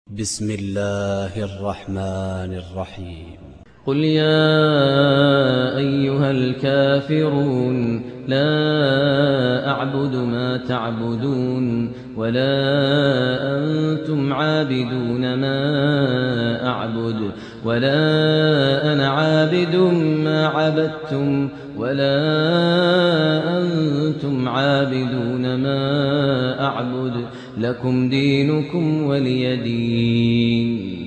بسم الله الرحمن الرحيم قل يا أيها الكافرون لا أعبد ما تعبدون ولا أنتم عابدون ما أعبد ولا أنا عابد ما عبدتم ولا أنتم عابدون ما أعبد لكم دينكم ولي دين.